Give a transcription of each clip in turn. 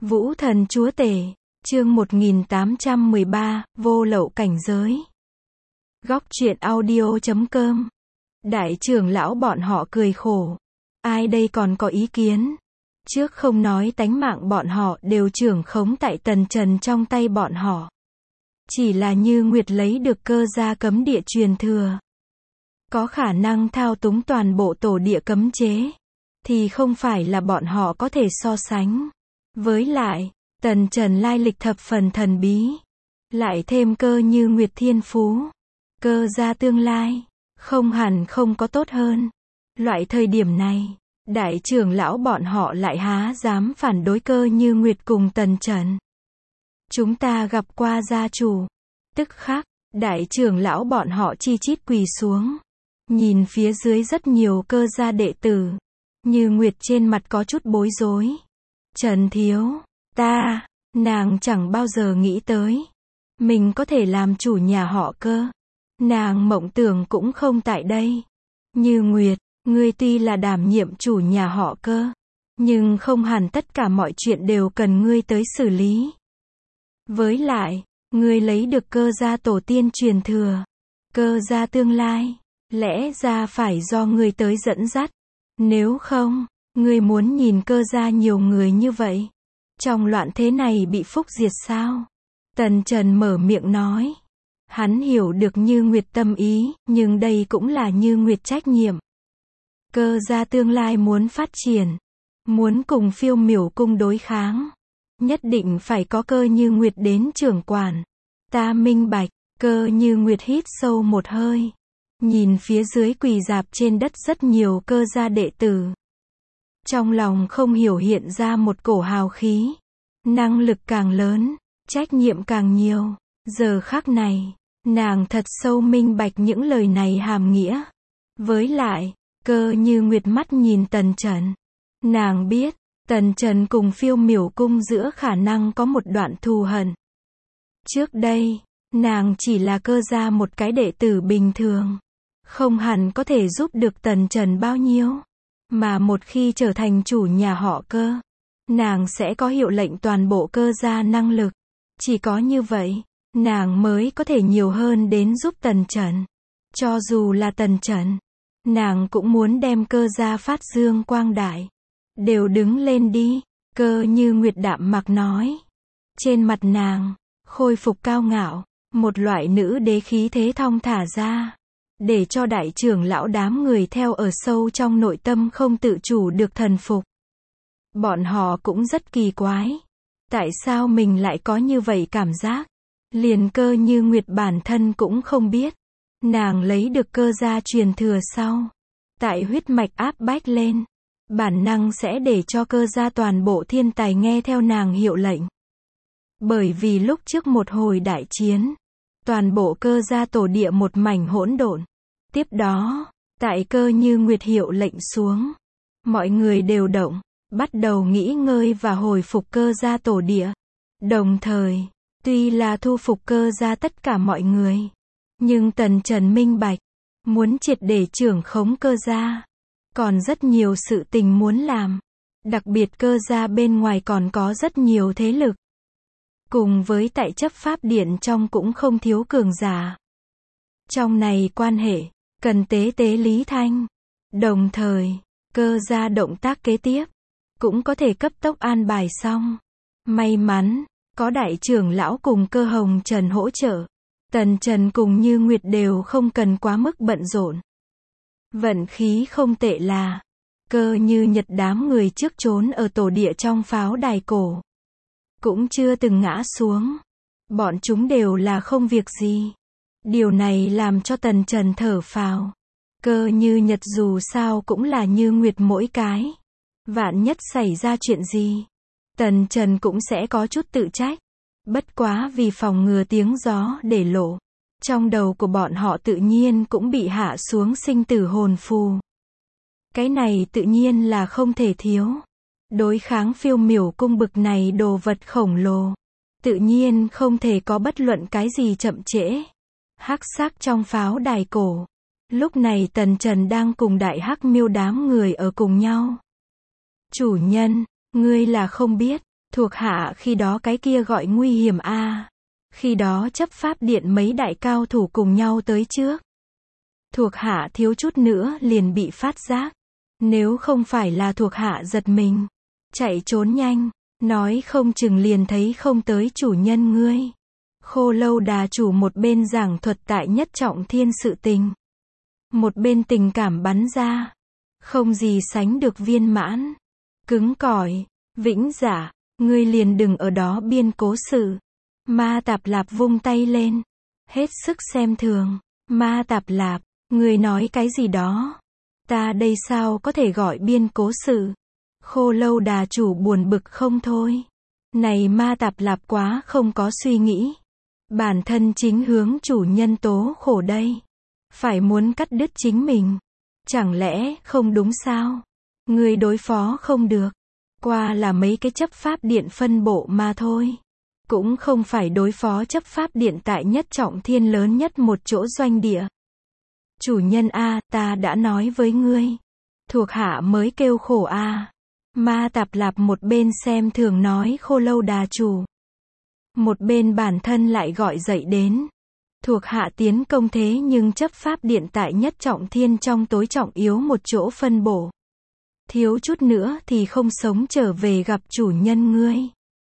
Vũ thần chúa tể, chương 1813, vô lậu cảnh giới. Góc truyện audio.com. Đại trưởng lão bọn họ cười khổ. Ai đây còn có ý kiến? Trước không nói tánh mạng bọn họ đều trưởng khống tại Tần Trần trong tay bọn họ. Chỉ là Như Nguyệt lấy được cơ gia cấm địa truyền thừa, có khả năng thao túng toàn bộ tổ địa cấm chế, thì không phải là bọn họ có thể so sánh. Với lại, Tần Trần lai lịch thập phần thần bí, lại thêm cơ Như Nguyệt thiên phú, cơ gia tương lai, không hẳn không có tốt hơn. Loại thời điểm này, đại trưởng lão bọn họ lại há dám phản đối cơ Như Nguyệt cùng Tần Trần. Chúng ta gặp qua gia chủ. Tức khắc, đại trưởng lão bọn họ chi chít quỳ xuống, nhìn phía dưới rất nhiều cơ gia đệ tử. Như Nguyệt trên mặt có chút bối rối. Trần thiếu, nàng chẳng bao giờ nghĩ tới mình có thể làm chủ nhà họ Cơ. Nàng mộng tưởng cũng không tại đây. Như Nguyệt, ngươi tuy là đảm nhiệm chủ nhà họ Cơ, nhưng không hẳn tất cả mọi chuyện đều cần ngươi tới xử lý. Với lại, ngươi lấy được cơ gia tổ tiên truyền thừa, cơ gia tương lai, lẽ ra phải do ngươi tới dẫn dắt. Nếu không, ngươi muốn nhìn cơ gia nhiều người như vậy, trong loạn thế này bị phúc diệt sao? Tần Trần mở miệng nói. Hắn hiểu được Như Nguyệt tâm ý, nhưng đây cũng là Như Nguyệt trách nhiệm. Cơ gia tương lai muốn phát triển, muốn cùng Phiêu Miểu cung đối kháng, nhất định phải có cơ Như Nguyệt đến trưởng quản. Ta minh bạch. Cơ Như Nguyệt hít sâu một hơi, nhìn phía dưới quỳ rạp trên đất rất nhiều cơ gia đệ tử. Trong lòng không hiểu hiện ra một cổ hào khí. Năng lực càng lớn, trách nhiệm càng nhiều. Giờ khắc này, nàng thật sâu minh bạch những lời này hàm nghĩa. Với lại, cơ Như Nguyệt mắt nhìn Tần Trần. Nàng biết, Tần Trần cùng Phiêu Miểu cung giữa khả năng có một đoạn thù hận. Trước đây, nàng chỉ là cơ gia một cái đệ tử bình thường, không hẳn có thể giúp được Tần Trần bao nhiêu. Mà một khi trở thành chủ nhà họ Cơ, nàng sẽ có hiệu lệnh toàn bộ cơ gia năng lực. Chỉ có như vậy, nàng mới có thể nhiều hơn đến giúp Tần Trần. Cho dù là Tần Trần, nàng cũng muốn đem cơ gia phát dương quang đại. Đều đứng lên đi, cơ Như Nguyệt đạm mạc nói. Trên mặt nàng, khôi phục cao ngạo, một loại nữ đế khí thế thong thả ra, để cho đại trưởng lão đám người theo ở sâu trong nội tâm không tự chủ được thần phục. Bọn họ cũng rất kỳ quái. Tại sao mình lại có như vậy cảm giác? Liền cơ Như Nguyệt bản thân cũng không biết. Nàng lấy được cơ gia truyền thừa sau, tại huyết mạch áp bách lên, bản năng sẽ để cho cơ gia toàn bộ thiên tài nghe theo nàng hiệu lệnh. Bởi vì lúc trước một hồi đại chiến, toàn bộ cơ gia tổ địa một mảnh hỗn độn. Tiếp đó, tại cơ Như Nguyệt hiệu lệnh xuống, mọi người đều động, bắt đầu nghỉ ngơi và hồi phục cơ gia tổ địa. Đồng thời, tuy là thu phục cơ gia tất cả mọi người, nhưng Tần Trần minh bạch, muốn triệt để trưởng khống cơ gia, còn rất nhiều sự tình muốn làm. Đặc biệt cơ gia bên ngoài còn có rất nhiều thế lực. Cùng với tại chấp pháp điện trong cũng không thiếu cường giả. Trong này quan hệ, cần tế lý thanh. Đồng thời, cơ gia động tác kế tiếp, cũng có thể cấp tốc an bài xong. May mắn, có đại trưởng lão cùng cơ Hồng Trần hỗ trợ. Tần Trần cùng Như Nguyệt đều không cần quá mức bận rộn. Vận khí không tệ là, cơ Như Nhật đám người trước trốn ở tổ địa trong pháo đài cổ, cũng chưa từng ngã xuống. Bọn chúng đều là không việc gì. Điều này làm cho Tần Trần thở phào. Cơ Như Nhật dù sao cũng là Như Nguyệt mỗi cái. Vạn nhất xảy ra chuyện gì, Tần Trần cũng sẽ có chút tự trách. Bất quá vì phòng ngừa tiếng gió để lộ, trong đầu của bọn họ tự nhiên cũng bị hạ xuống sinh tử hồn phù. Cái này tự nhiên là không thể thiếu. Đối kháng Phiêu Miểu cung bực này đồ vật khổng lồ, tự nhiên không thể có bất luận cái gì chậm trễ. Hắc sắc trong pháo đài cổ, lúc này Tần Trần đang cùng đại hắc miêu đám người ở cùng nhau. Chủ nhân, ngươi là không biết, Thuộc hạ khi đó cái kia gọi nguy hiểm a. Khi đó chấp pháp điện mấy đại cao thủ cùng nhau tới trước. Thuộc hạ thiếu chút nữa liền bị phát giác. Nếu không phải là thuộc hạ giật mình, chạy trốn nhanh, nói không chừng liền thấy không tới chủ nhân ngươi. Khô Lâu Đà chủ một bên giảng thuật tại Nhất Trọng Thiên sự tình, một bên tình cảm bắn ra, không gì sánh được viên mãn, cứng cỏi, vĩnh dạ, ngươi liền đừng ở đó biên cố sự. Ma Tạp Lạp vung tay lên, hết sức xem thường. Ma Tạp Lạp, ngươi nói cái gì đó? Ta đây sao có thể gọi biên cố sự? Khô Lâu Đà chủ buồn bực không thôi. Này Ma Tạp Lạp quá không có suy nghĩ. Bản thân chính hướng chủ nhân tố khổ đây. Phải muốn cắt đứt chính mình. Chẳng lẽ không đúng sao? Ngươi đối phó không được. Qua là mấy cái chấp pháp điện phân bộ mà thôi. Cũng không phải đối phó chấp pháp điện tại Nhất Trọng Thiên lớn nhất một chỗ doanh địa. Chủ nhân a, ta đã nói với ngươi. Thuộc hạ mới kêu khổ a. Ma Tạp Lạp một bên xem thường nói Khô Lâu Đà chủ. Một bên bản thân lại gọi dậy đến. Thuộc hạ tiến công thế nhưng chấp pháp điện tại Nhất Trọng Thiên trong tối trọng yếu một chỗ phân bổ. Thiếu chút nữa thì không sống trở về gặp chủ nhân ngươi.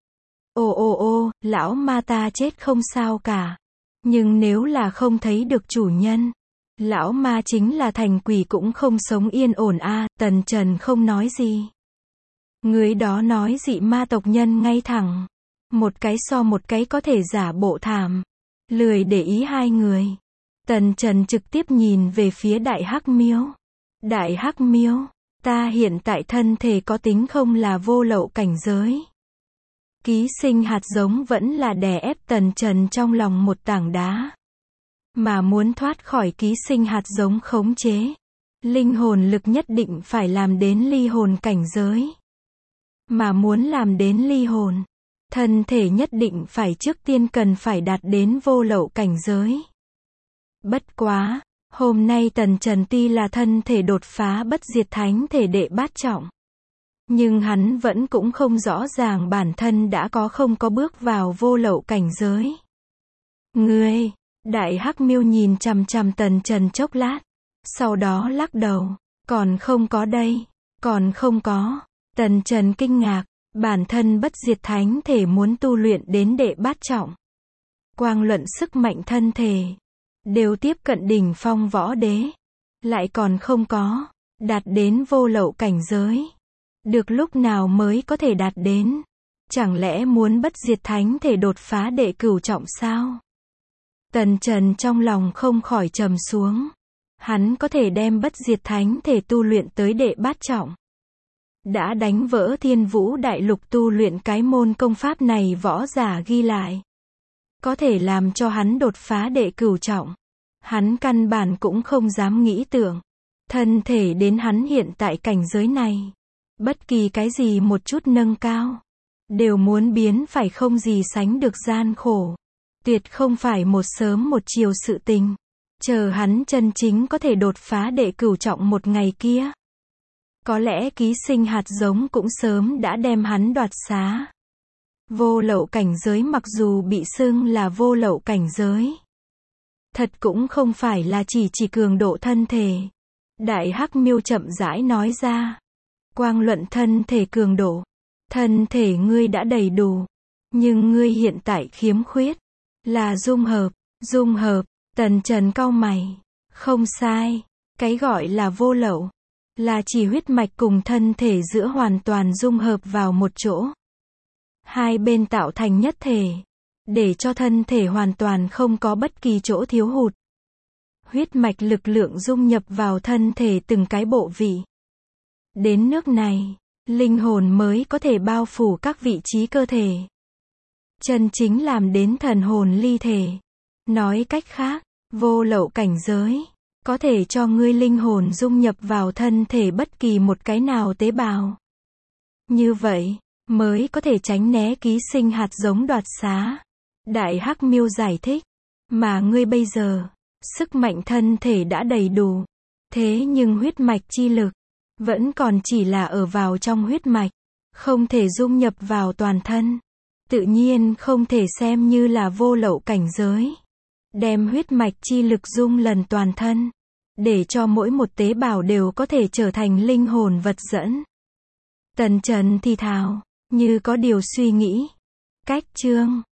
Ô, lão ma ta chết không sao cả. Nhưng nếu là không thấy được chủ nhân, lão ma chính là thành quỷ cũng không sống yên ổn a. Tần Trần không nói gì. Người đó nói dị ma tộc nhân ngay thẳng. Một cái so một cái có thể giả bộ thảm. Lười để ý hai người. Tần Trần trực tiếp nhìn về phía Đại Hắc Miêu. Đại Hắc Miêu, ta hiện tại thân thể có tính không là vô lậu cảnh giới. Ký sinh hạt giống vẫn là đè ép Tần Trần trong lòng một tảng đá. Mà muốn thoát khỏi ký sinh hạt giống khống chế, linh hồn lực nhất định phải làm đến ly hồn cảnh giới. Mà muốn làm đến ly hồn, thân thể nhất định phải trước tiên cần phải đạt đến vô lậu cảnh giới. Bất quá, hôm nay Tần Trần tuy là thân thể đột phá bất diệt thánh thể đệ bát trọng. Nhưng hắn vẫn cũng không rõ ràng bản thân đã có không có bước vào vô lậu cảnh giới. Ngươi, Đại Hắc Miêu nhìn chằm chằm Tần Trần chốc lát. Sau đó lắc đầu. Còn không có đây. Còn không có. Tần Trần kinh ngạc. Bản thân bất diệt thánh thể muốn tu luyện đến đệ bát trọng. Quang luận sức mạnh thân thể. Đều tiếp cận đỉnh phong võ đế. Lại còn không có. Đạt đến vô lậu cảnh giới. Được lúc nào mới có thể đạt đến? Chẳng lẽ muốn bất diệt thánh thể đột phá đệ cửu trọng sao? Tần Trần trong lòng không khỏi trầm xuống. Hắn có thể đem bất diệt thánh thể tu luyện tới đệ bát trọng. Đã đánh vỡ Thiên Vũ Đại Lục tu luyện cái môn công pháp này võ giả ghi lại. Có thể làm cho hắn đột phá đệ cửu trọng. Hắn căn bản cũng không dám nghĩ tưởng. Thân thể đến hắn hiện tại cảnh giới này. Bất kỳ cái gì một chút nâng cao. Đều muốn biến phải không gì sánh được gian khổ. Tuyệt không phải một sớm một chiều sự tình. Chờ hắn chân chính có thể đột phá đệ cửu trọng một ngày kia. Có lẽ ký sinh hạt giống cũng sớm đã đem hắn đoạt xá. Vô lậu cảnh giới mặc dù bị xưng là vô lậu cảnh giới. Thật cũng không phải là chỉ cường độ thân thể. Đại Hắc Miêu chậm rãi nói ra. Quang luận thân thể cường độ. Thân thể ngươi đã đầy đủ. Nhưng ngươi hiện tại khiếm khuyết. Là dung hợp. Dung hợp. Tần Trần cau mày. Không sai. Cái gọi là vô lậu. Là chỉ huyết mạch cùng thân thể giữa hoàn toàn dung hợp vào một chỗ. Hai bên tạo thành nhất thể. Để cho thân thể hoàn toàn không có bất kỳ chỗ thiếu hụt. Huyết mạch lực lượng dung nhập vào thân thể từng cái bộ vị. Đến nước này, linh hồn mới có thể bao phủ các vị trí cơ thể. Chân chính làm đến thần hồn ly thể. Nói cách khác, vô lậu cảnh giới, có thể cho ngươi linh hồn dung nhập vào thân thể bất kỳ một cái nào tế bào. Như vậy, mới có thể tránh né ký sinh hạt giống đoạt xá. Đại Hắc Miêu giải thích, mà ngươi bây giờ, sức mạnh thân thể đã đầy đủ. Thế nhưng huyết mạch chi lực, vẫn còn chỉ là ở vào trong huyết mạch, không thể dung nhập vào toàn thân. Tự nhiên không thể xem như là vô lậu cảnh giới. Đem huyết mạch chi lực dung lần toàn thân, để cho mỗi một tế bào đều có thể trở thành linh hồn vật dẫn. Tần Trần thì thào, như có điều suy nghĩ. Cách chương